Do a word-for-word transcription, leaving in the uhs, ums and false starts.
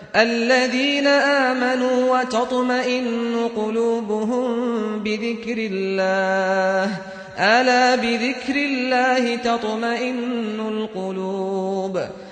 الذين آمنوا وتطمئن قلوبهم بذكر الله ألا بذكر الله تطمئن القلوب